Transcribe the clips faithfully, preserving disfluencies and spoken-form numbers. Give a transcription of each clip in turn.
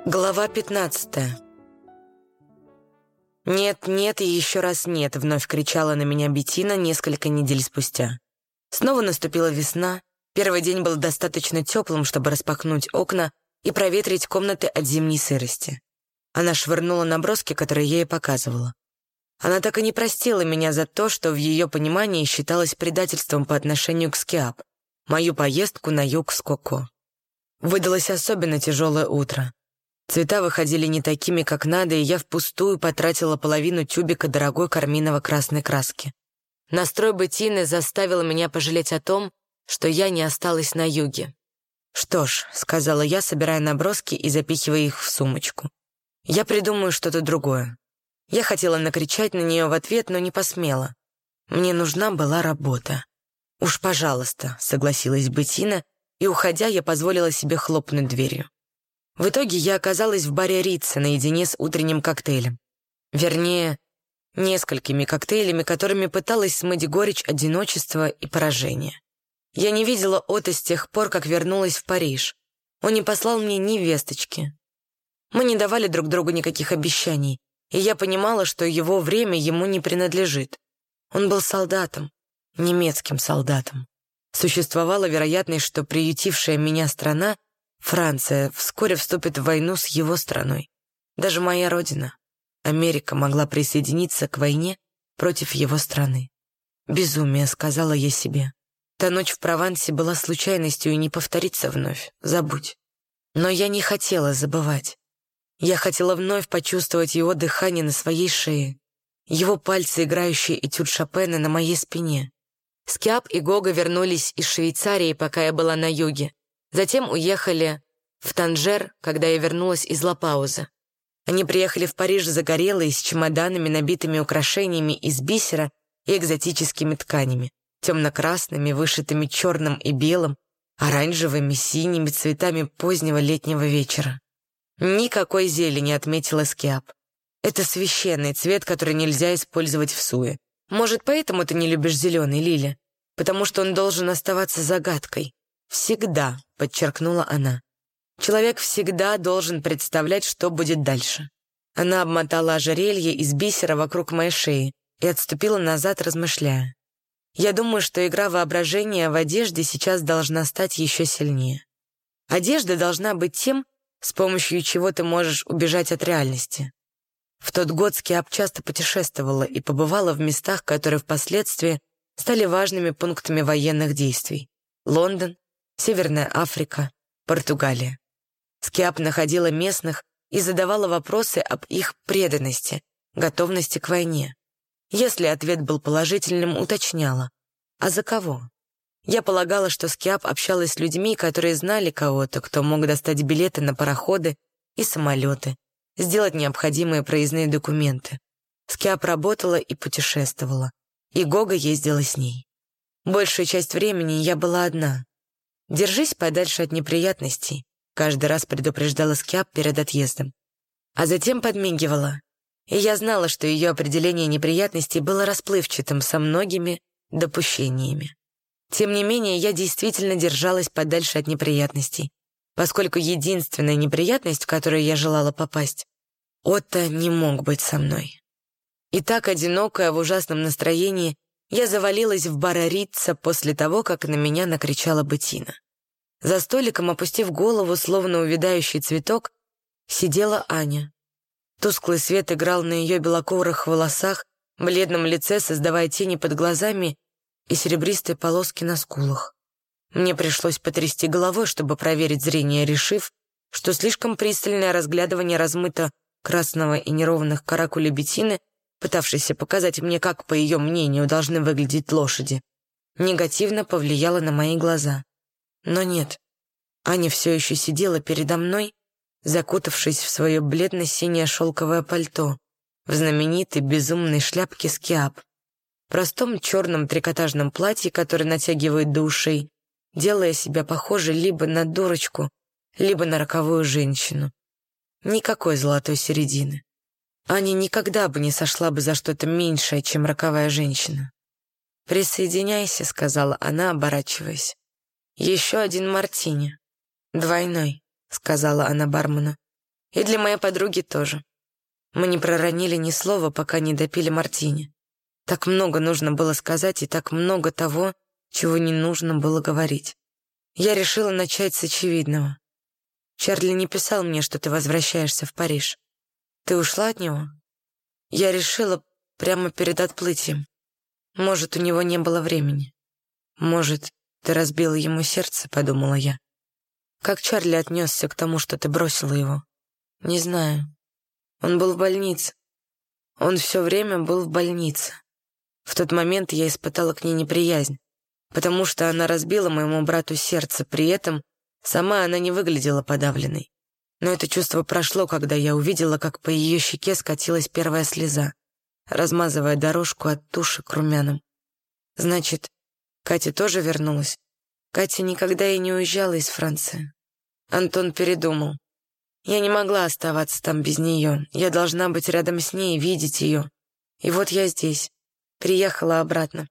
Глава пятнадцатая. «Нет, нет и еще раз нет», — вновь кричала на меня Беттина несколько недель спустя. Снова наступила весна. Первый день был достаточно теплым, чтобы распахнуть окна и проветрить комнаты от зимней сырости. Она швырнула наброски, которые я ей показывала. Она так и не простила меня за то, что в ее понимании считалось предательством по отношению к Скиап, мою поездку на юг с Коко. Выдалось особенно тяжелое утро. Цвета выходили не такими, как надо, и я впустую потратила половину тюбика дорогой карминово-красной краски. Настрой Беттины заставил меня пожалеть о том, что я не осталась на юге. «Что ж», — сказала я, собирая наброски и запихивая их в сумочку, — «я придумаю что-то другое». Я хотела накричать на нее в ответ, но не посмела. Мне нужна была работа. «Уж пожалуйста», — согласилась Беттина, и, уходя, я позволила себе хлопнуть дверью. В итоге я оказалась в баре Рица наедине с утренним коктейлем. Вернее, несколькими коктейлями, которыми пыталась смыть горечь одиночества и поражения. Я не видела Отто с тех пор, как вернулась в Париж. Он не послал мне ни весточки. Мы не давали друг другу никаких обещаний, и я понимала, что его время ему не принадлежит. Он был солдатом, немецким солдатом. Существовала вероятность, что приютившая меня страна, Франция, вскоре вступит в войну с его страной. Даже моя родина, Америка, могла присоединиться к войне против его страны. «Безумие», — сказала я себе. Та ночь в Провансе была случайностью и не повторится вновь. Забудь. Но я не хотела забывать. Я хотела вновь почувствовать его дыхание на своей шее, его пальцы, играющие этюд Шопена на моей спине. Скиап и Гога вернулись из Швейцарии, пока я была на юге. Затем уехали в Танжер, когда я вернулась из Ла-Пауза. Они приехали в Париж загорелые, с чемоданами, набитыми украшениями из бисера и экзотическими тканями, темно-красными, вышитыми черным и белым, оранжевыми, синими цветами позднего летнего вечера. Никакой зелени, отметила Скиап. Это священный цвет, который нельзя использовать в суе. Может, поэтому ты не любишь зеленый, Лиля? Потому что он должен оставаться загадкой. «Всегда», — подчеркнула она. «Человек всегда должен представлять, что будет дальше». Она обмотала ожерелье из бисера вокруг моей шеи и отступила назад, размышляя. «Я думаю, что игра воображения в одежде сейчас должна стать еще сильнее. Одежда должна быть тем, с помощью чего ты можешь убежать от реальности». В тот год Скиап часто путешествовала и побывала в местах, которые впоследствии стали важными пунктами военных действий. Лондон, Северная Африка, Португалия. Скиап находила местных и задавала вопросы об их преданности, готовности к войне. Если ответ был положительным, уточняла. А за кого? Я полагала, что Скиап общалась с людьми, которые знали кого-то, кто мог достать билеты на пароходы и самолеты, сделать необходимые проездные документы. Скиап работала и путешествовала, и Гога ездила с ней. Большую часть времени я была одна. «Держись подальше от неприятностей», — каждый раз предупреждала Скиап перед отъездом. А затем подмигивала. И я знала, что ее определение неприятностей было расплывчатым со многими допущениями. Тем не менее, я действительно держалась подальше от неприятностей, поскольку единственная неприятность, в которую я желала попасть, Отто не мог быть со мной. И так, одинокая, в ужасном настроении, я завалилась в бар Рица после того, как на меня накричала Беттина. За столиком, опустив голову, словно увядающий цветок, сидела Аня. Тусклый свет играл на ее белокурых волосах, бледном лице, создавая тени под глазами и серебристые полоски на скулах. Мне пришлось потрясти головой, чтобы проверить зрение, решив, что слишком пристальное разглядывание размыто красного и неровных каракулей Беттины, пытавшейся показать мне, как, по ее мнению, должны выглядеть лошади, негативно повлияло на мои глаза. Но нет, Аня все еще сидела передо мной, закутавшись в свое бледно-синее шелковое пальто, в знаменитой безумной шляпке Скиап, простом черном трикотажном платье, которое натягивает до ушей, делая себя похожей либо на дурочку, либо на роковую женщину. Никакой золотой середины. Аня никогда бы не сошла бы за что-то меньшее, чем роковая женщина. «Присоединяйся», — сказала она, оборачиваясь. «Еще один мартини». «Двойной», — сказала она бармену. И для моей подруги тоже. Мы не проронили ни слова, пока не допили мартини. Так много нужно было сказать и так много того, чего не нужно было говорить. Я решила начать с очевидного. Чарли не писал мне, что ты возвращаешься в Париж. Ты ушла от него? Я решила прямо перед отплытием. Может, у него не было времени. Может, ты разбила ему сердце, подумала я. Как Чарли отнесся к тому, что ты бросила его? Не знаю. Он был в больнице. Он все время был в больнице. В тот момент я испытала к ней неприязнь, потому что она разбила моему брату сердце, при этом сама она не выглядела подавленной. Но это чувство прошло, когда я увидела, как по ее щеке скатилась первая слеза, размазывая дорожку от туши к румянам. Значит, Катя тоже вернулась? Катя никогда и не уезжала из Франции. Антон передумал. Я не могла оставаться там без нее. Я должна быть рядом с ней, видеть ее. И вот я здесь. Приехала обратно.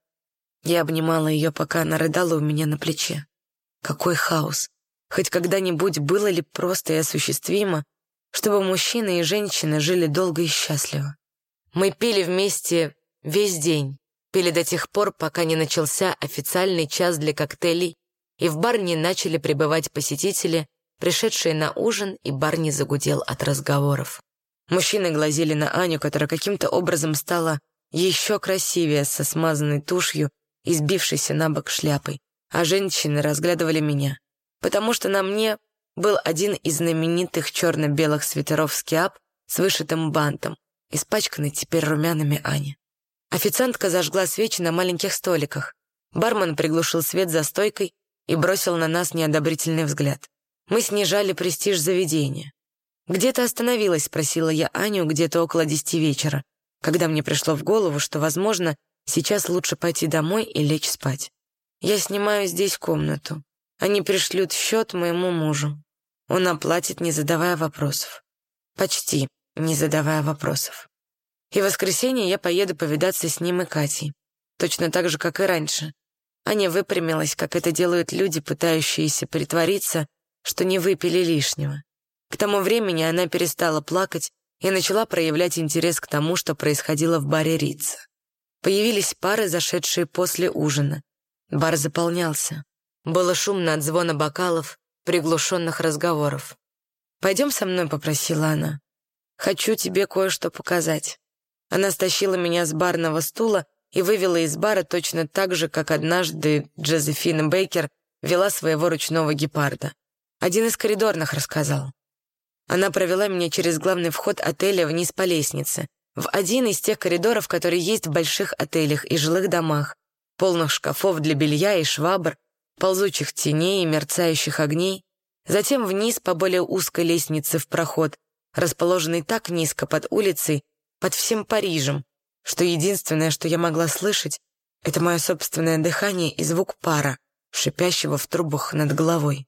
Я обнимала ее, пока она рыдала у меня на плече. Какой хаос. Хоть когда-нибудь было ли просто и осуществимо, чтобы мужчины и женщины жили долго и счастливо? Мы пили вместе весь день. Пили до тех пор, пока не начался официальный час для коктейлей, и в бар не начали прибывать посетители, пришедшие на ужин, и бар не загудел от разговоров. Мужчины глазели на Аню, которая каким-то образом стала еще красивее со смазанной тушью и сбившейся на бок шляпой, а женщины разглядывали меня, потому что на мне был один из знаменитых черно-белых свитеров скиап с вышитым бантом, испачканный теперь румянами Ани. Официантка зажгла свечи на маленьких столиках. Бармен приглушил свет за стойкой и бросил на нас неодобрительный взгляд. Мы снижали престиж заведения. «Где ты остановилась?» — спросила я Аню где-то около десяти вечера, когда мне пришло в голову, что, возможно, сейчас лучше пойти домой и лечь спать. «Я снимаю здесь комнату. Они пришлют счет моему мужу. Он оплатит, не задавая вопросов. Почти не задавая вопросов. И в воскресенье я поеду повидаться с ним и Катей. Точно так же, как и раньше. Аня выпрямилась, как это делают люди, пытающиеся притвориться, что не выпили лишнего. К тому времени она перестала плакать и начала проявлять интерес к тому, что происходило в баре Рица. Появились пары, зашедшие после ужина. Бар заполнялся. Было шумно от звона бокалов, приглушенных разговоров. «Пойдем со мной», — попросила она. «Хочу тебе кое-что показать». Она стащила меня с барного стула и вывела из бара точно так же, как однажды Джозефина Бейкер вела своего ручного гепарда. Один из коридорных рассказал. Она провела меня через главный вход отеля вниз по лестнице, в один из тех коридоров, которые есть в больших отелях и жилых домах, полных шкафов для белья и швабр, ползучих теней и мерцающих огней, затем вниз по более узкой лестнице в проход, расположенный так низко под улицей, под всем Парижем, что единственное, что я могла слышать, это мое собственное дыхание и звук пара, шипящего в трубах над головой.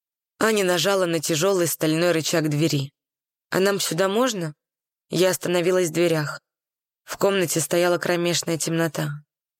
Аня нажала на тяжелый стальной рычаг двери. «А нам сюда можно?» Я остановилась в дверях. В комнате стояла кромешная темнота.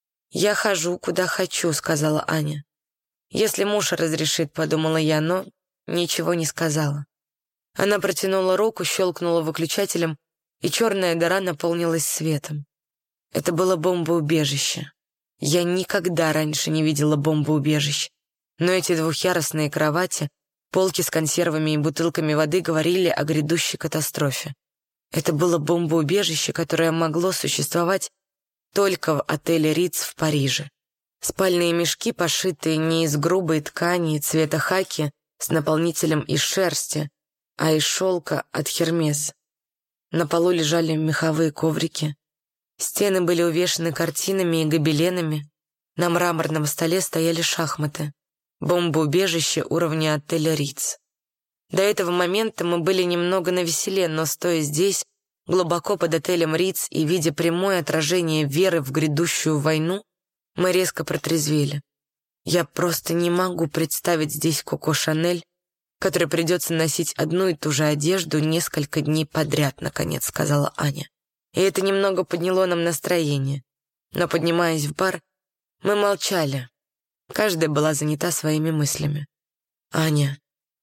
«Я хожу, куда хочу», — сказала Аня. «Если муж разрешит», — подумала я, но ничего не сказала. Она протянула руку, щелкнула выключателем, и черная дыра наполнилась светом. Это было бомбоубежище. Я никогда раньше не видела бомбоубежищ. Но эти двухъярусные кровати, полки с консервами и бутылками воды говорили о грядущей катастрофе. Это было бомбоубежище, которое могло существовать только в отеле Риц в Париже. Спальные мешки, пошитые не из грубой ткани цвета хаки с наполнителем из шерсти, а из шелка от Хермес. На полу лежали меховые коврики. Стены были увешаны картинами и гобеленами. На мраморном столе стояли шахматы. Бомбоубежище уровня отеля Риц. До этого момента мы были немного навеселе, но стоя здесь, глубоко под отелем Риц и видя прямое отражение веры в грядущую войну, мы резко протрезвели. Я просто не могу представить здесь Коко Шанель, которой придется носить одну и ту же одежду несколько дней подряд, наконец сказала Аня. И это немного подняло нам настроение. Но, поднимаясь в бар, мы молчали. Каждая была занята своими мыслями. «Аня,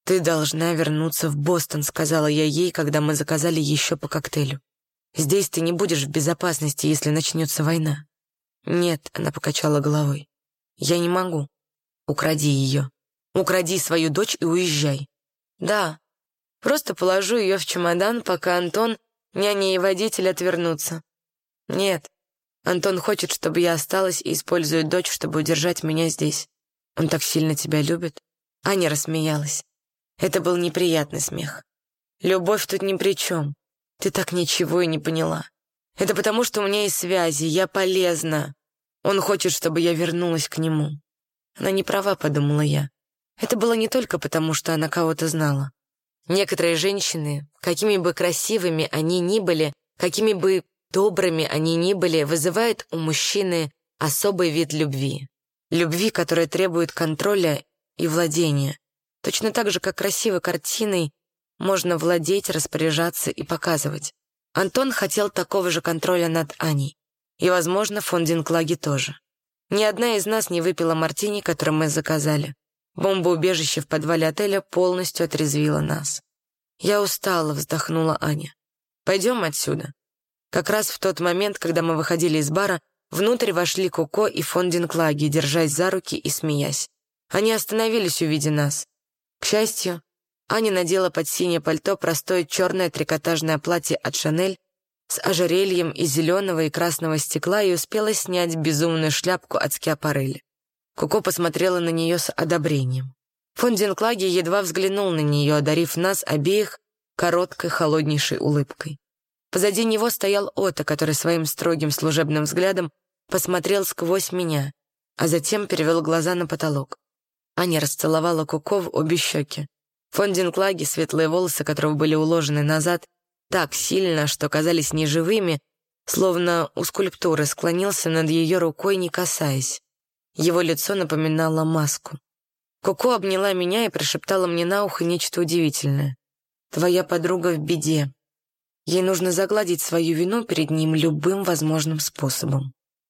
«Ты должна вернуться в Бостон», — сказала я ей, когда мы заказали еще по коктейлю. «Здесь ты не будешь в безопасности, если начнется война». «Нет», — она покачала головой. «Я не могу». «Укради ее. Укради свою дочь и уезжай». «Да, просто положу ее в чемодан, пока Антон, няня и водитель отвернутся». «Нет, Антон хочет, чтобы я осталась и использует дочь, чтобы удержать меня здесь. Он так сильно тебя любит». Аня рассмеялась. Это был неприятный смех. «Любовь тут ни при чем. Ты так ничего и не поняла. Это потому, что у меня есть связи, я полезна. Он хочет, чтобы я вернулась к нему». Она не права, подумала я. Это было не только потому, что она кого-то знала. Некоторые женщины, какими бы красивыми они ни были, какими бы добрыми они ни были, вызывают у мужчины особый вид любви. Любви, которая требует контроля и владения. Точно так же, как красивой картиной можно владеть, распоряжаться и показывать. Антон хотел такого же контроля над Аней. И, возможно, фон Динклаги тоже. Ни одна из нас не выпила мартини, который мы заказали. Бомбоубежище в подвале отеля полностью отрезвило нас. «Я устала», — вздохнула Аня. «Пойдем отсюда». Как раз в тот момент, когда мы выходили из бара, внутрь вошли Коко и фон Динклаги, держась за руки и смеясь. Они остановились, увидя нас. К счастью, Аня надела под синее пальто простое черное трикотажное платье от Шанель с ожерельем из зеленого и красного стекла и успела снять безумную шляпку от Скиапарелли. Коко посмотрела на нее с одобрением. Фон Динклаги едва взглянул на нее, одарив нас обеих короткой холоднейшей улыбкой. Позади него стоял Отто, который своим строгим служебным взглядом посмотрел сквозь меня, а затем перевел глаза на потолок. Аня расцеловала Коко в обе щеки. Фон Динклаги, светлые волосы которого были уложены назад так сильно, что казались неживыми, словно у скульптуры, склонился над ее рукой, не касаясь. Его лицо напоминало маску. Коко обняла меня и прошептала мне на ухо нечто удивительное. «Твоя подруга в беде. Ей нужно загладить свою вину перед ним любым возможным способом».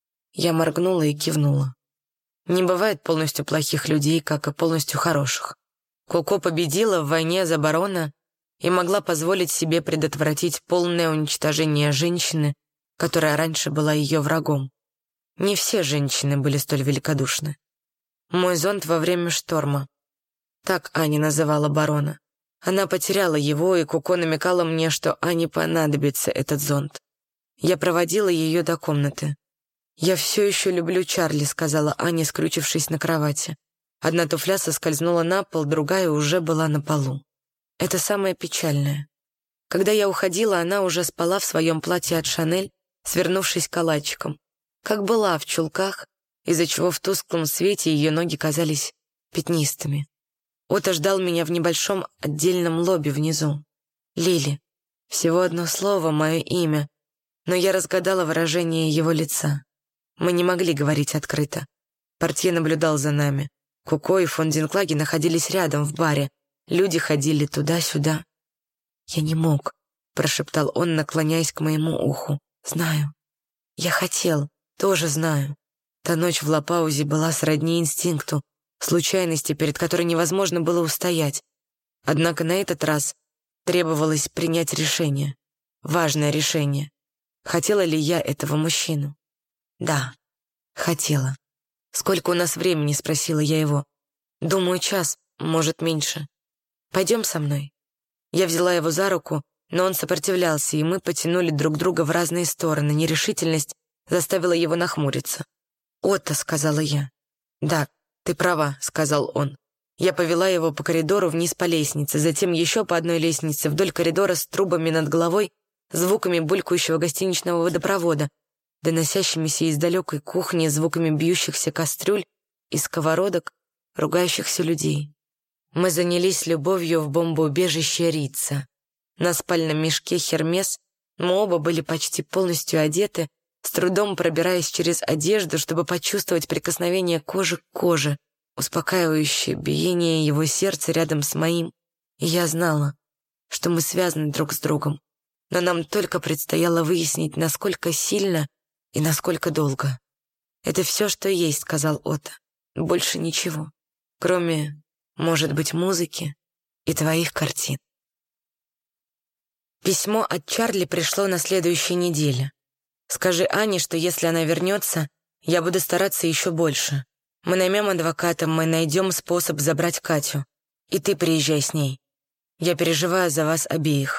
Я моргнула и кивнула. Не бывает полностью плохих людей, как и полностью хороших. Коко победила в войне за барона и могла позволить себе предотвратить полное уничтожение женщины, которая раньше была ее врагом. Не все женщины были столь великодушны. Мой зонт во время шторма. Так Аня называла барона. Она потеряла его, и Коко намекала мне, что Ане понадобится этот зонт. Я проводила ее до комнаты. «Я все еще люблю Чарли», — сказала Аня, скрючившись на кровати. Одна туфля соскользнула на пол, другая уже была на полу. Это самое печальное. Когда я уходила, она уже спала в своем платье от Шанель, свернувшись калачиком, как была в чулках, из-за чего в тусклом свете ее ноги казались пятнистыми. Отто ждал меня в небольшом отдельном лобби внизу. Лили. Всего одно слово, мое имя, но я разгадала выражение его лица. Мы не могли говорить открыто. Портье наблюдал за нами. Коко и фон Динклаги находились рядом в баре. Люди ходили туда-сюда. «Я не мог», — прошептал он, наклоняясь к моему уху. «Знаю. Я хотел, тоже знаю. Та ночь в Ла-Паузе была сродни инстинкту, случайности, перед которой невозможно было устоять. Однако на этот раз требовалось принять решение. Важное решение. Хотела ли я этого мужчину? Да, хотела. «Сколько у нас времени?» — спросила я его. «Думаю, час, может, меньше. Пойдем со мной». Я взяла его за руку, но он сопротивлялся, и мы потянули друг друга в разные стороны. Нерешительность заставила его нахмуриться. «Отто», — сказала я. «Да, ты права», — сказал он. Я повела его по коридору вниз по лестнице, затем еще по одной лестнице вдоль коридора с трубами над головой, звуками булькающего гостиничного водопровода, доносящимися из далекой кухни, звуками бьющихся кастрюль и сковородок, ругающихся людей. Мы занялись любовью в бомбоубежище Рица. На спальном мешке Хермес мы оба были почти полностью одеты, с трудом пробираясь через одежду, чтобы почувствовать прикосновение кожи к коже, успокаивающее биение его сердца рядом с моим. И я знала, что мы связаны друг с другом, но нам только предстояло выяснить, насколько сильно и насколько долго. «Это все, что есть», — сказал Отто. «Больше ничего. Кроме, может быть, музыки и твоих картин. Письмо от Чарли пришло на следующей неделе. Скажи Ане, что если она вернется, я буду стараться еще больше. Мы наймем адвоката, мы найдем способ забрать Катю. И ты приезжай с ней. Я переживаю за вас обеих.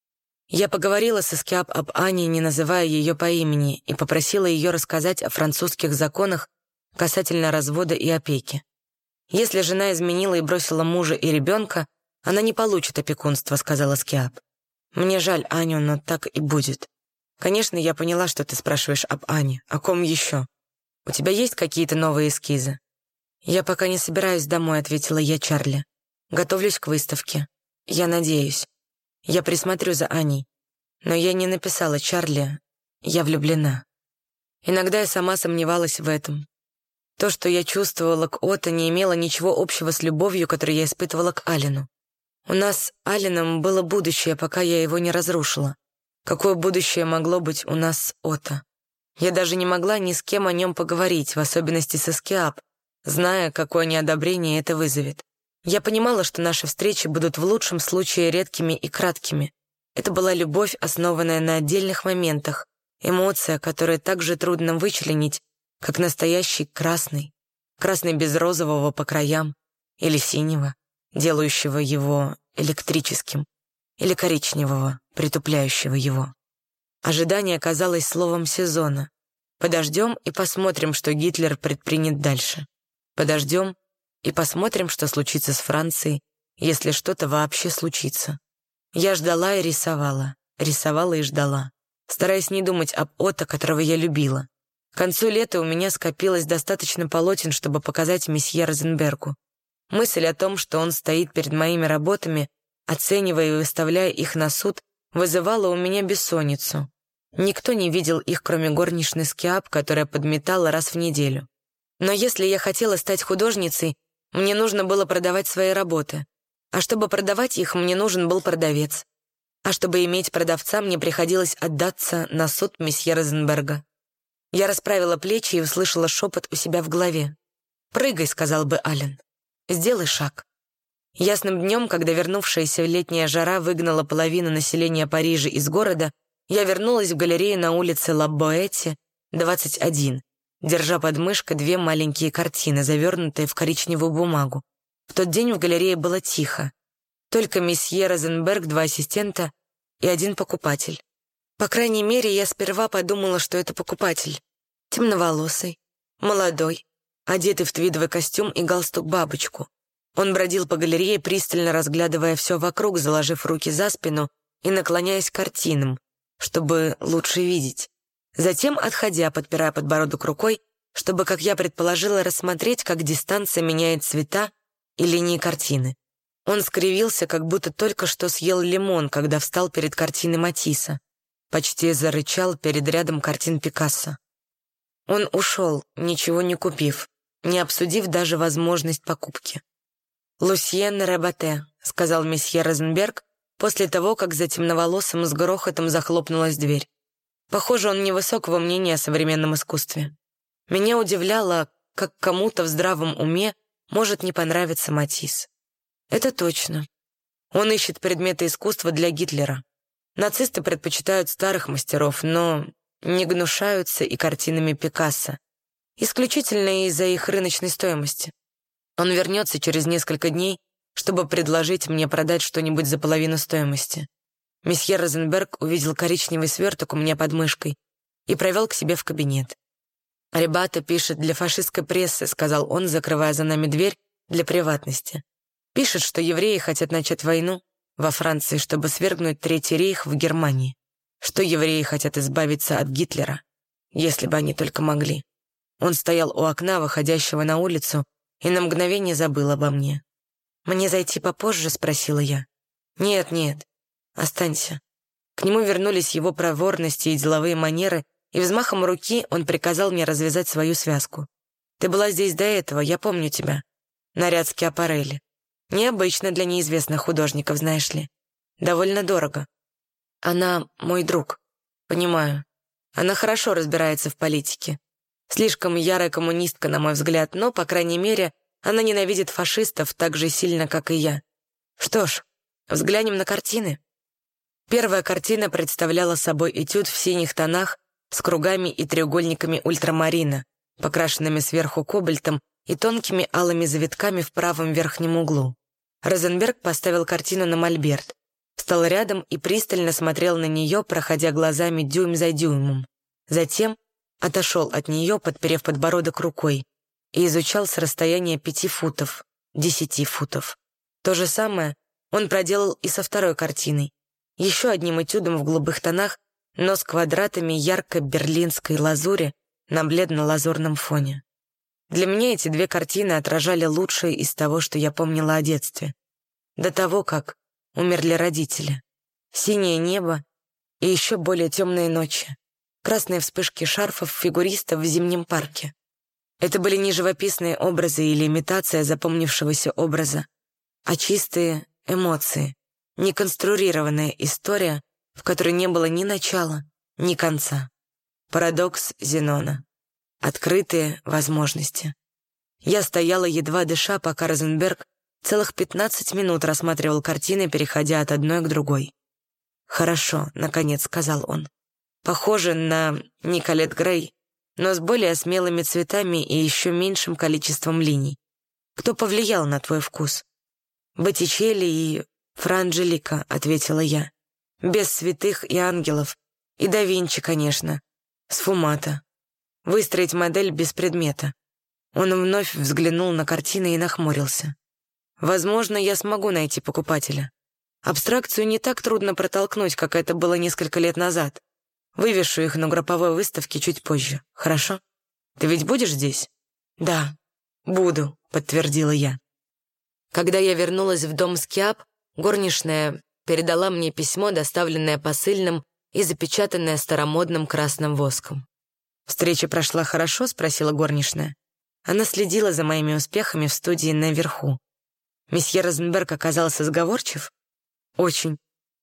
Я поговорила со Скиап об Ане, не называя ее по имени, и попросила ее рассказать о французских законах касательно развода и опеки. Если жена изменила и бросила мужа и ребенка, она не получит опекунства, сказала Скиап. Мне жаль Аню, но так и будет. Конечно, я поняла, что ты спрашиваешь об Ане. О ком еще? У тебя есть какие-то новые эскизы? Я пока не собираюсь домой, ответила я Чарли. Готовлюсь к выставке. Я надеюсь. Я присмотрю за Аней. Но я не написала Чарли. Я влюблена. Иногда я сама сомневалась в этом. То, что я чувствовала к Отто, не имело ничего общего с любовью, которую я испытывала к Аллену. У нас с Алленом было будущее, пока я его не разрушила. Какое будущее могло быть у нас с Отто? Я даже не могла ни с кем о нем поговорить, в особенности со Скиап, зная, какое неодобрение это вызовет. Я понимала, что наши встречи будут в лучшем случае редкими и краткими. Это была любовь, основанная на отдельных моментах, эмоция, которую так же трудно вычленить, как настоящий красный, красный без розового по краям, или синего, делающего его электрическим, или коричневого, притупляющего его. Ожидание казалось словом сезона. Подождем и посмотрим, что Гитлер предпринят дальше. Подождем и посмотрим, что случится с Францией, если что-то вообще случится. Я ждала и рисовала, рисовала и ждала, стараясь не думать об Отто, которого я любила. К концу лета у меня скопилось достаточно полотен, чтобы показать месье Розенбергу. Мысль о том, что он стоит перед моими работами, оценивая и выставляя их на суд, вызывала у меня бессонницу. Никто не видел их, кроме горничной Скиап, которая подметала раз в неделю. Но если я хотела стать художницей, мне нужно было продавать свои работы. А чтобы продавать их, мне нужен был продавец. А чтобы иметь продавца, мне приходилось отдаться на суд месье Розенберга. Я расправила плечи и услышала шепот у себя в голове. «Прыгай», — сказал бы Аллен. «Сделай шаг». Ясным днем, когда вернувшаяся летняя жара выгнала половину населения Парижа из города, я вернулась в галерею на улице Ла-Боэти, двадцать один, держа под мышкой две маленькие картины, завернутые в коричневую бумагу. В тот день в галерее было тихо. Только месье Розенберг, два ассистента и один покупатель. По крайней мере, я сперва подумала, что это покупатель. Темноволосый, молодой, одетый в твидовый костюм и галстук-бабочку. Он бродил по галерее, пристально разглядывая все вокруг, заложив руки за спину и наклоняясь к картинам, чтобы лучше видеть. Затем, отходя, подпирая подбородок рукой, чтобы, как я предположила, рассмотреть, как дистанция меняет цвета и линии картины. Он скривился, как будто только что съел лимон, когда встал перед картиной Матисса. Почти зарычал перед рядом картин Пикассо. Он ушел, ничего не купив, не обсудив даже возможность покупки. «Лусьен Ребате», — сказал месье Розенберг после того, как за темноволосым с грохотом захлопнулась дверь. Похоже, он невысокого мнения о современном искусстве. Меня удивляло, как кому-то в здравом уме может не понравиться Матисс. Это точно. Он ищет предметы искусства для Гитлера. Нацисты предпочитают старых мастеров, но не гнушаются и картинами Пикассо, исключительно из-за их рыночной стоимости. Он вернется через несколько дней, чтобы предложить мне продать что-нибудь за половину стоимости. Месье Розенберг увидел коричневый сверток у меня под мышкой и провел к себе в кабинет. «Ребята пишет для фашистской прессы», — сказал он, закрывая за нами дверь для приватности. «Пишет, что евреи хотят начать войну во Франции, чтобы свергнуть Третий рейх в Германии, что евреи хотят избавиться от Гитлера, если бы они только могли». Он стоял у окна, выходящего на улицу, и на мгновение забыл обо мне. «Мне зайти попозже?» — спросила я. «Нет, нет, останься». К нему вернулись его проворности и деловые манеры, и взмахом руки он приказал мне развязать свою связку. «Ты была здесь до этого, я помню тебя. Наряд Скиапарелли. Необычно для неизвестных художников, знаешь ли. Довольно дорого. Она мой друг. Понимаю. Она хорошо разбирается в политике. Слишком ярая коммунистка, на мой взгляд, но, по крайней мере, она ненавидит фашистов так же сильно, как и я. Что ж, взглянем на картины. Первая картина представляла собой этюд в синих тонах с кругами и треугольниками ультрамарина, покрашенными сверху кобальтом и тонкими алыми завитками в правом верхнем углу. Розенберг поставил картину на мольберт, встал рядом и пристально смотрел на нее, проходя глазами дюйм за дюймом. Затем отошел от нее, подперев подбородок рукой, и изучал с расстояния пяти футов, десяти футов. То же самое он проделал и со второй картиной, еще одним этюдом в голубых тонах, но с квадратами ярко-берлинской лазури на бледно-лазурном фоне. Для меня эти две картины отражали лучшее из того, что я помнила о детстве. До того, как умерли родители. Синее небо и еще более темные ночи. Красные вспышки шарфов фигуристов в зимнем парке. Это были не живописные образы или имитация запомнившегося образа, а чистые эмоции, неконструированная история, в которой не было ни начала, ни конца. Парадокс Зенона. Открытые возможности. Я стояла, едва дыша, пока Розенберг целых пятнадцать минут рассматривал картины, переходя от одной к другой. «Хорошо», — наконец сказал он. «Похоже на Николет Грей, но с более смелыми цветами и еще меньшим количеством линий. Кто повлиял на твой вкус?» «Боттичелли и Фра Анджелика», — ответила я. «Без святых и ангелов. И да Винчи, конечно. Сфумата. Выстроить модель без предмета». Он вновь взглянул на картины и нахмурился. «Возможно, я смогу найти покупателя. Абстракцию не так трудно протолкнуть, как это было несколько лет назад. Вывешу их на групповой выставке чуть позже, хорошо? Ты ведь будешь здесь?» «Да, буду», — подтвердила я. Когда я вернулась в дом Скиап, горничная передала мне письмо, доставленное посыльным и запечатанное старомодным красным воском. «Встреча прошла хорошо?» — спросила горничная. Она следила за моими успехами в студии наверху. «Месье Розенберг оказался сговорчив?» «Очень.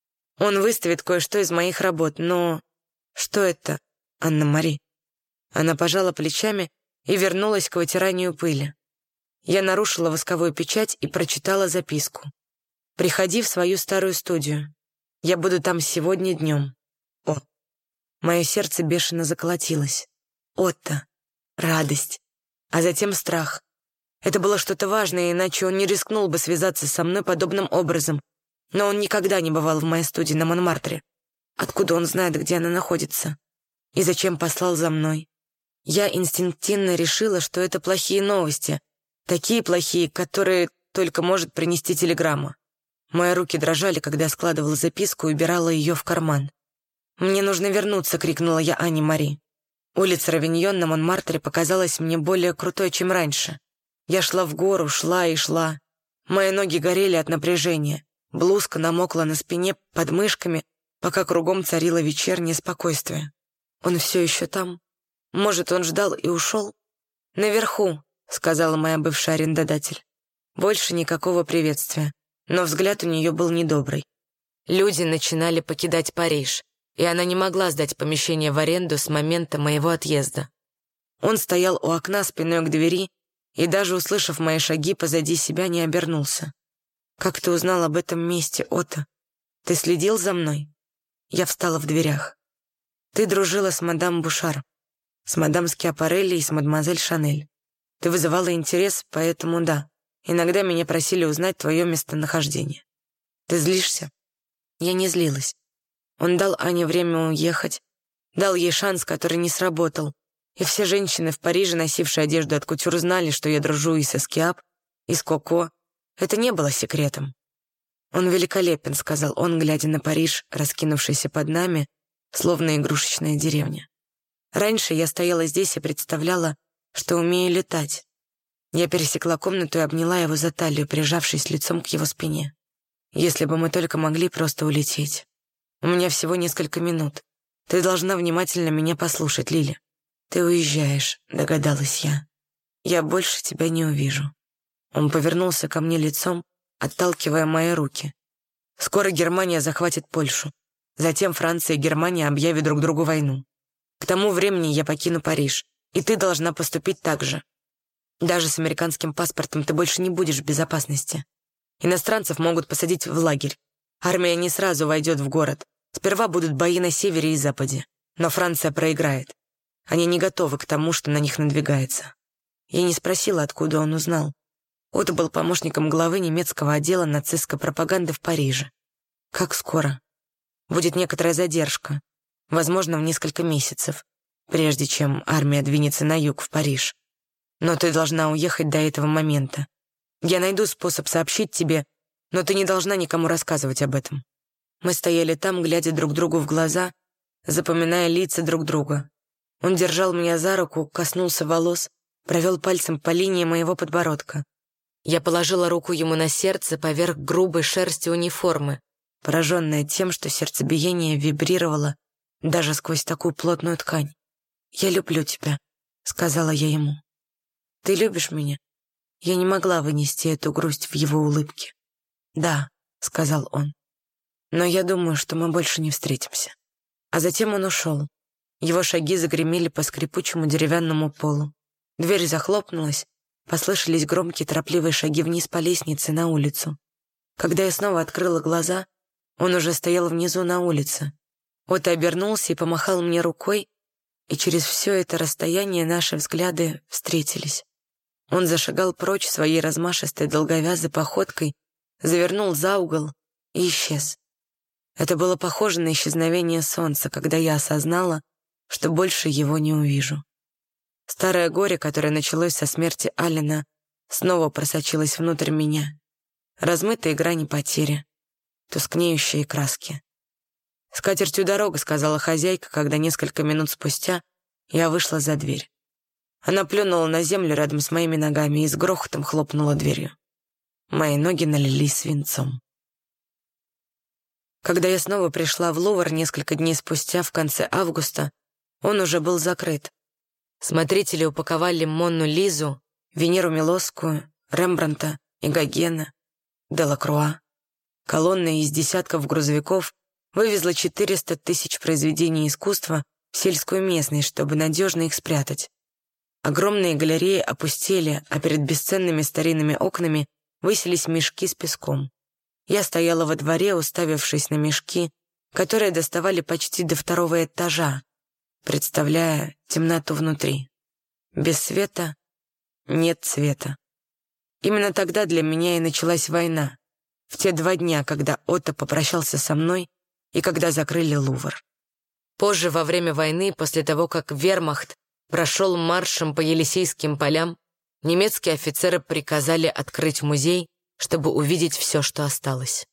Он выставит кое-что из моих работ, но...» «Что это, Анна-Мари?» Она пожала плечами и вернулась к вытиранию пыли. Я нарушила восковую печать и прочитала записку. «Приходи в свою старую студию. Я буду там сегодня днем. О!» Мое сердце бешено заколотилось. Отто. Радость. А затем страх. Это было что-то важное, иначе он не рискнул бы связаться со мной подобным образом. Но он никогда не бывал в моей студии на Монмартре. Откуда он знает, где она находится? И зачем послал за мной? Я инстинктивно решила, что это плохие новости. Такие плохие, которые только может принести телеграмма. Мои руки дрожали, когда я складывала записку и убирала ее в карман. «Мне нужно вернуться!» — крикнула я Анне-Мари. Улица Равиньон на Монмартре показалась мне более крутой, чем раньше. Я шла в гору, шла и шла. Мои ноги горели от напряжения. Блузка намокла на спине под мышками, пока кругом царило вечернее спокойствие. Он все еще там? Может, он ждал и ушел? «Наверху», — сказала моя бывшая арендодатель. Больше никакого приветствия, но взгляд у нее был недобрый. Люди начинали покидать Париж, и она не могла сдать помещение в аренду с момента моего отъезда. Он стоял у окна спиной к двери и, даже услышав мои шаги позади себя, не обернулся. «Как ты узнал об этом месте, Отто? Ты следил за мной?» Я встала в дверях. «Ты дружила с мадам Бушар, с мадам Скиапарелли и с мадемуазель Шанель. Ты вызывала интерес, поэтому да. Иногда меня просили узнать твое местонахождение. Ты злишься?» Я не злилась. Он дал Ане время уехать, дал ей шанс, который не сработал. И все женщины в Париже, носившие одежду от кутюр, знали, что я дружу и со Скиап, и с Коко. Это не было секретом. «Он великолепен», — сказал он, глядя на Париж, раскинувшийся под нами, словно игрушечная деревня. Раньше я стояла здесь и представляла, что умею летать. Я пересекла комнату и обняла его за талию, прижавшись лицом к его спине. «Если бы мы только могли просто улететь. У меня всего несколько минут. Ты должна внимательно меня послушать, Лили. Ты уезжаешь», — догадалась я. «Я больше тебя не увижу». Он повернулся ко мне лицом, отталкивая мои руки. «Скоро Германия захватит Польшу. Затем Франция и Германия объявят друг другу войну. К тому времени я покину Париж, и ты должна поступить так же. Даже с американским паспортом ты больше не будешь в безопасности. Иностранцев могут посадить в лагерь. Армия не сразу войдет в город. Сперва будут бои на севере и западе. Но Франция проиграет. Они не готовы к тому, что на них надвигается. Я не спросила, откуда он узнал. Отто был помощником главы немецкого отдела нацистской пропаганды в Париже. Как скоро? Будет некоторая задержка. Возможно, в несколько месяцев, прежде чем армия двинется на юг, в Париж. Но ты должна уехать до этого момента. Я найду способ сообщить тебе, но ты не должна никому рассказывать об этом. Мы стояли там, глядя друг другу в глаза, запоминая лица друг друга. Он держал меня за руку, коснулся волос, провел пальцем по линии моего подбородка. Я положила руку ему на сердце поверх грубой шерсти униформы, пораженная тем, что сердцебиение вибрировало даже сквозь такую плотную ткань. «Я люблю тебя», — сказала я ему. «Ты любишь меня?» Я не могла вынести эту грусть в его улыбке. «Да», — сказал он. «Но я думаю, что мы больше не встретимся». А затем он ушел. Его шаги загремели по скрипучему деревянному полу. Дверь захлопнулась, послышались громкие торопливые шаги вниз по лестнице на улицу. Когда я снова открыла глаза, он уже стоял внизу на улице. Отто обернулся и помахал мне рукой, и через все это расстояние наши взгляды встретились. Он зашагал прочь своей размашистой долговязой походкой, завернул за угол и исчез. Это было похоже на исчезновение солнца, когда я осознала, что больше его не увижу. Старое горе, которое началось со смерти Аллена, снова просочилось внутрь меня. Размытые грани потери, тускнеющие краски. «С катертью дорога», — сказала хозяйка, когда несколько минут спустя я вышла за дверь. Она плюнула на землю рядом с моими ногами и с грохотом хлопнула дверью. Мои ноги налились свинцом. Когда я снова пришла в Лувр несколько дней спустя, в конце августа, он уже был закрыт. Смотрители упаковали Монну Лизу, Венеру Милосскую, Рембрандта и Гогена, Делакруа. Колонна из десятков грузовиков вывезла четыреста тысяч произведений искусства в сельскую местность, чтобы надежно их спрятать. Огромные галереи опустели, а перед бесценными старинными окнами высились мешки с песком. Я стояла во дворе, уставившись на мешки, которые доставали почти до второго этажа, представляя темноту внутри. Без света нет цвета. Именно тогда для меня и началась война, в те два дня, когда Отто попрощался со мной и когда закрыли Лувр. Позже, во время войны, после того, как вермахт прошел маршем по Елисейским полям, немецкие офицеры приказали открыть музей, чтобы увидеть все, что осталось.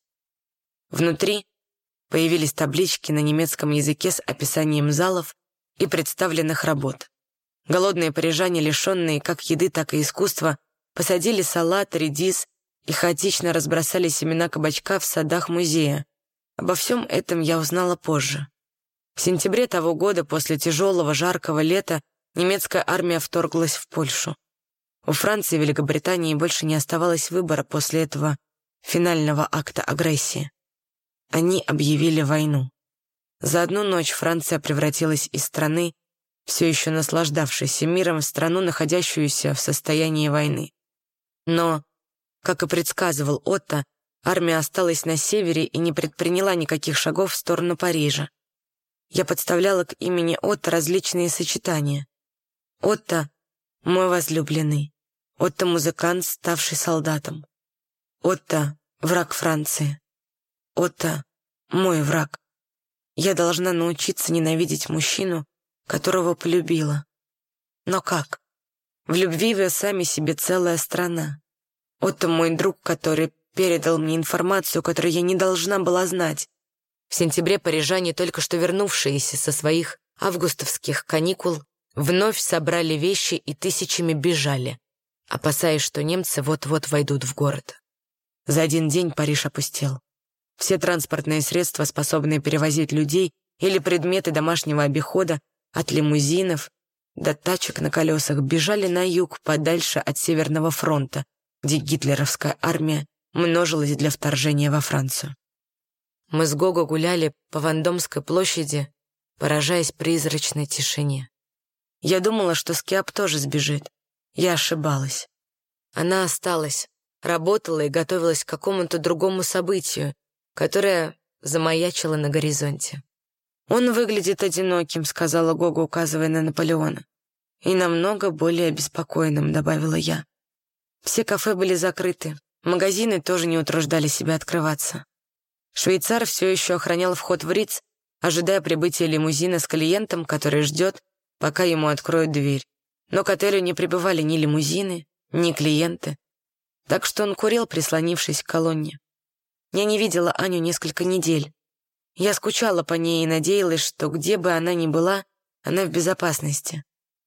Внутри появились таблички на немецком языке с описанием залов и представленных работ. Голодные парижане, лишенные как еды, так и искусства, посадили салат, редис и хаотично разбросали семена кабачка в садах музея. Обо всем этом я узнала позже. В сентябре того года, после тяжелого жаркого лета, немецкая армия вторглась в Польшу. У Франции и Великобритании больше не оставалось выбора после этого финального акта агрессии. Они объявили войну. За одну ночь Франция превратилась из страны, все еще наслаждавшейся миром, в страну, находящуюся в состоянии войны. Но, как и предсказывал Отто, армия осталась на севере и не предприняла никаких шагов в сторону Парижа. Я подставляла к имени Отто различные сочетания. Отто — мой возлюбленный. Отто — музыкант, ставший солдатом. Отто — враг Франции. Отто — мой враг. Я должна научиться ненавидеть мужчину, которого полюбила. Но как? В любви вы сами себе целая страна. Отто — мой друг, который передал мне информацию, которую я не должна была знать. В сентябре парижане, только что вернувшиеся со своих августовских каникул, вновь собрали вещи и тысячами бежали, опасаясь, что немцы вот-вот войдут в город. За один день Париж опустел. Все транспортные средства, способные перевозить людей или предметы домашнего обихода, от лимузинов до тачек на колесах, бежали на юг, подальше от Северного фронта, где гитлеровская армия множилась для вторжения во Францию. Мы с Гого гуляли по Вандомской площади, поражаясь призрачной тишине. Я думала, что Скиап тоже сбежит. Я ошибалась. Она осталась, работала и готовилась к какому-то другому событию, которое замаячило на горизонте. «Он выглядит одиноким», — сказала Гога, указывая на Наполеона. «И намного более обеспокоенным», — добавила я. Все кафе были закрыты, магазины тоже не утруждали себя открываться. Швейцар все еще охранял вход в Риц, ожидая прибытия лимузина с клиентом, который ждет, пока ему откроют дверь. Но к отелю не прибывали ни лимузины, ни клиенты, так что он курил, прислонившись к колонне. Я не видела Аню несколько недель. Я скучала по ней и надеялась, что где бы она ни была, она в безопасности.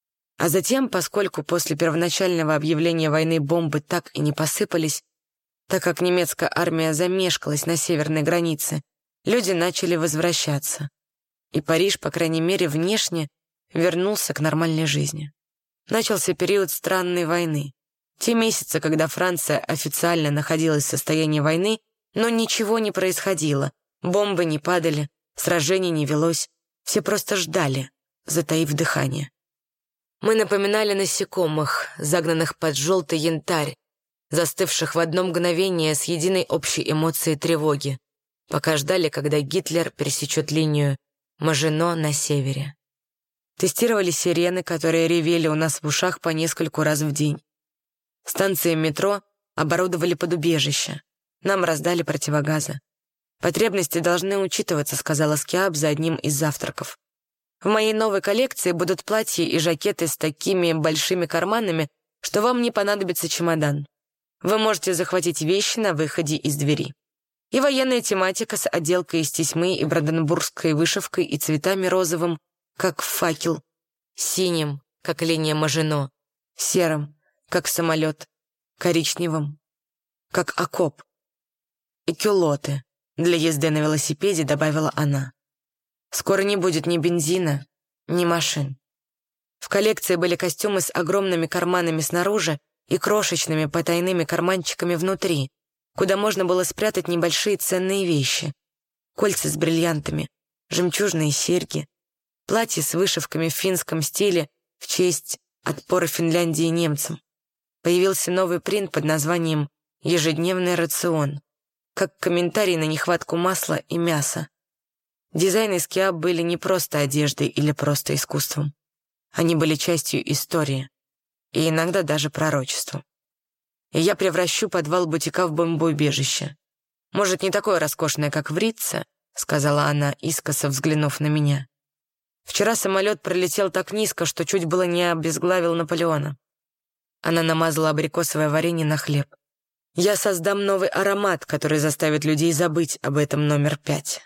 А затем, поскольку после первоначального объявления войны бомбы так и не посыпались, так как немецкая армия замешкалась на северной границе, люди начали возвращаться. И Париж, по крайней мере, внешне вернулся к нормальной жизни. Начался период странной войны. Те месяцы, когда Франция официально находилась в состоянии войны, но ничего не происходило, бомбы не падали, сражений не велось, все просто ждали, затаив дыхание. Мы напоминали насекомых, загнанных под желтый янтарь, застывших в одно мгновение с единой общей эмоцией тревоги, пока ждали, когда Гитлер пересечет линию Мажино на севере. Тестировали сирены, которые ревели у нас в ушах по нескольку раз в день. Станции метро оборудовали под убежище. Нам раздали противогазы. «Потребности должны учитываться», — сказала Скиаб за одним из завтраков. «В моей новой коллекции будут платья и жакеты с такими большими карманами, что вам не понадобится чемодан. Вы можете захватить вещи на выходе из двери. И военная тематика с отделкой из тесьмы и бранденбургской вышивкой и цветами розовым, как факел, синим, как линия Мажино, серым, как самолет, коричневым, как окоп. И кюлоты для езды на велосипеде», — добавила она. «Скоро не будет ни бензина, ни машин». В коллекции были костюмы с огромными карманами снаружи и крошечными потайными карманчиками внутри, куда можно было спрятать небольшие ценные вещи. Кольца с бриллиантами, жемчужные серьги, платья с вышивками в финском стиле в честь отпора Финляндии немцам. Появился новый принт под названием «Ежедневный рацион», как комментарий на нехватку масла и мяса. Дизайны Скиаб были не просто одеждой или просто искусством. Они были частью истории и иногда даже пророчеством. И я превращу подвал бутика в бомбоубежище. Может, не такое роскошное, как в Ритце, сказала она, искоса взглянув на меня. Вчера самолет пролетел так низко, что чуть было не обезглавил Наполеона. Она намазала абрикосовое варенье на хлеб. Я создам новый аромат, который заставит людей забыть об этом номер пять.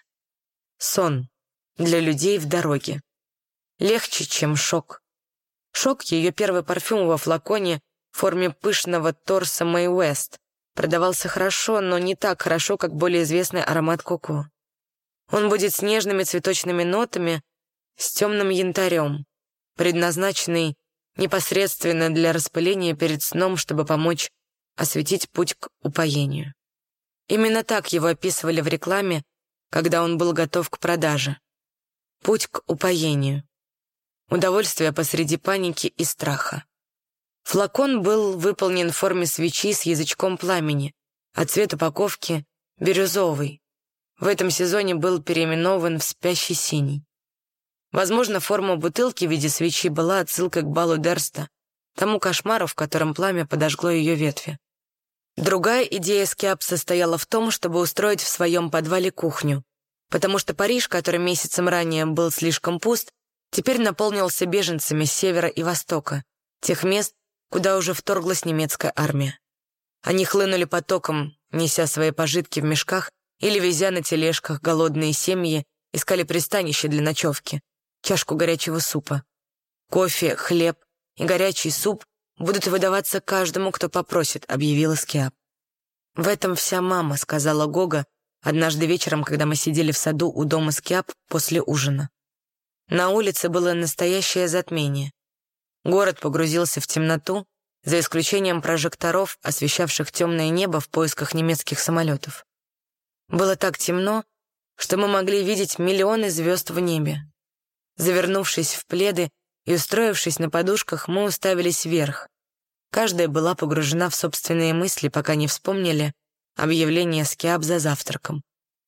Сон для людей в дороге. Легче, чем шок. Шок — ее первый парфюм во флаконе в форме пышного торса Мэй Уэст. Продавался хорошо, но не так хорошо, как более известный аромат Коко. Он будет с нежными цветочными нотами, с темным янтарем, предназначенный непосредственно для распыления перед сном, чтобы помочь осветить путь к упоению. Именно так его описывали в рекламе, когда он был готов к продаже. Путь к упоению. Удовольствие посреди паники и страха. Флакон был выполнен в форме свечи с язычком пламени, а цвет упаковки — бирюзовый. В этом сезоне был переименован в спящий синий. Возможно, форма бутылки в виде свечи была отсылкой к балу Дерста, тому кошмару, в котором пламя подожгло ее ветви. Другая идея Скиаб состояла в том, чтобы устроить в своем подвале кухню, потому что Париж, который месяцем ранее был слишком пуст, теперь наполнился беженцами с севера и востока, тех мест, куда уже вторглась немецкая армия. Они хлынули потоком, неся свои пожитки в мешках или везя на тележках голодные семьи, искали пристанище для ночевки, чашку горячего супа. Кофе, хлеб и горячий суп будут выдаваться каждому, кто попросит, объявила Скиаб. «В этом вся мама», — сказала Гога однажды вечером, когда мы сидели в саду у дома Скиаб после ужина. На улице было настоящее затмение. Город погрузился в темноту, за исключением прожекторов, освещавших темное небо в поисках немецких самолетов. Было так темно, что мы могли видеть миллионы звезд в небе. Завернувшись в пледы и устроившись на подушках, мы уставились вверх. Каждая была погружена в собственные мысли, пока не вспомнили объявление Скиаб за завтраком.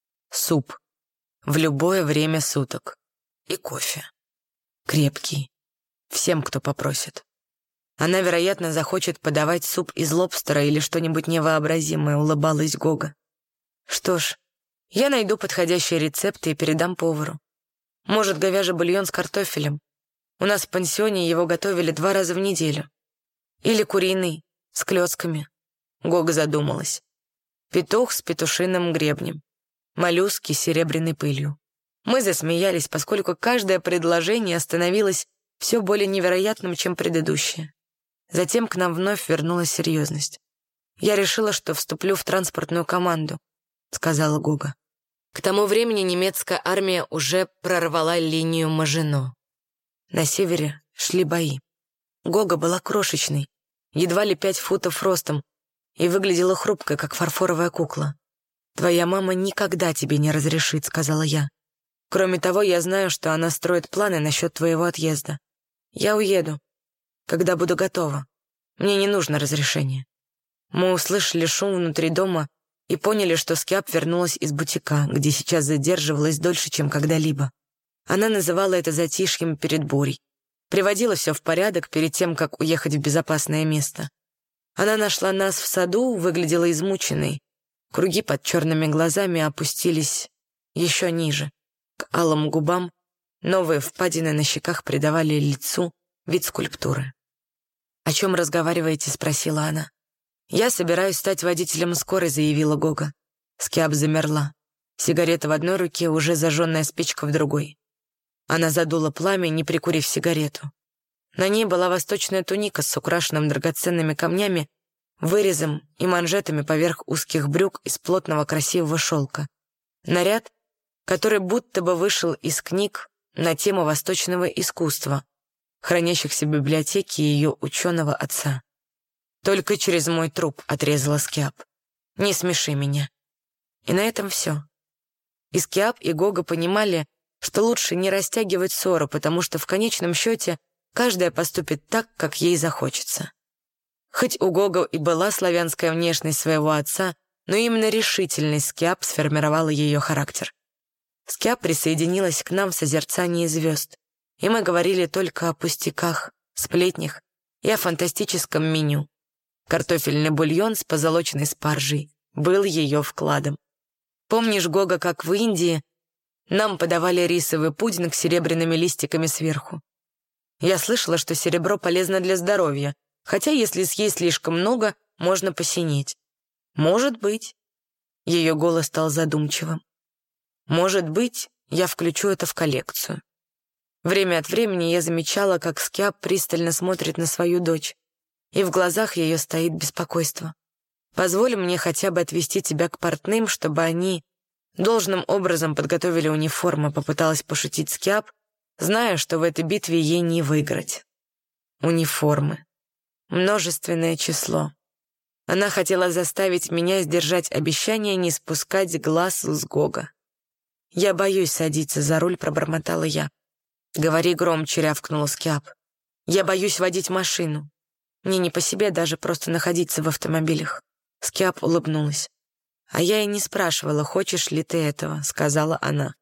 Суп. В любое время суток. И кофе. Крепкий. Всем, кто попросит. Она, вероятно, захочет подавать суп из лобстера или что-нибудь невообразимое, улыбалась Гога. Что ж, я найду подходящие рецепты и передам повару. Может, говяжий бульон с картофелем. У нас в пансионе его готовили два раза в неделю. Или куриный, с клёцками. Гога задумалась. Петух с петушиным гребнем. Моллюски с серебряной пылью. Мы засмеялись, поскольку каждое предложение становилось все более невероятным, чем предыдущее. Затем к нам вновь вернулась серьезность. «Я решила, что вступлю в транспортную команду», — сказала Гога. К тому времени немецкая армия уже прорвала линию Мажино. На севере шли бои. Гога была крошечной, едва ли пять футов ростом, и выглядела хрупкой, как фарфоровая кукла. «Твоя мама никогда тебе не разрешит», — сказала я. «Кроме того, я знаю, что она строит планы насчет твоего отъезда. Я уеду, когда буду готова. Мне не нужно разрешение». Мы услышали шум внутри дома и поняли, что Скиаб вернулась из бутика, где сейчас задерживалась дольше, чем когда-либо. Она называла это затишьем перед бурей. Приводила все в порядок перед тем, как уехать в безопасное место. Она нашла нас в саду, выглядела измученной. Круги под черными глазами опустились еще ниже. К алым губам новые впадины на щеках придавали лицу вид скульптуры. «О чем разговариваете?» — спросила она. «Я собираюсь стать водителем скорой», — заявила Гога. Скиаб замерла. Сигарета в одной руке, уже зажженная спичка в другой. Она задула пламя, не прикурив сигарету. На ней была восточная туника с украшенным драгоценными камнями, вырезом и манжетами поверх узких брюк из плотного красивого шелка. Наряд, который будто бы вышел из книг на тему восточного искусства, хранящихся в библиотеке ее ученого отца. «Только через мой труп», — отрезала Скиаб. «Не смеши меня». И на этом все. И Скиаб, и Гога понимали, что лучше не растягивать ссору, потому что в конечном счете каждая поступит так, как ей захочется. Хоть у Гога и была славянская внешность своего отца, но именно решительность Скиаб сформировала ее характер. Скиаб присоединилась к нам в созерцании звезд, и мы говорили только о пустяках, сплетнях и о фантастическом меню. Картофельный бульон с позолоченной спаржей был ее вкладом. Помнишь, Гога, как в Индии нам подавали рисовый пудинг с серебряными листиками сверху? Я слышала, что серебро полезно для здоровья, хотя если съесть слишком много, можно посинеть. Может быть. Ее голос стал задумчивым. Может быть, я включу это в коллекцию. Время от времени я замечала, как Скиаб пристально смотрит на свою дочь, и в глазах ее стоит беспокойство. «Позволь мне хотя бы отвезти тебя к портным, чтобы они должным образом подготовили униформы», — попыталась пошутить Скиаб, зная, что в этой битве ей не выиграть. Униформы. Множественное число. Она хотела заставить меня сдержать обещание не спускать глаз с Гога. «Я боюсь садиться за руль», — пробормотала я. «Говори громче», — рявкнула Скиаб. «Я боюсь водить машину. Мне не по себе даже просто находиться в автомобилях». Скиаб улыбнулась. «А я и не спрашивала, хочешь ли ты этого», — сказала она.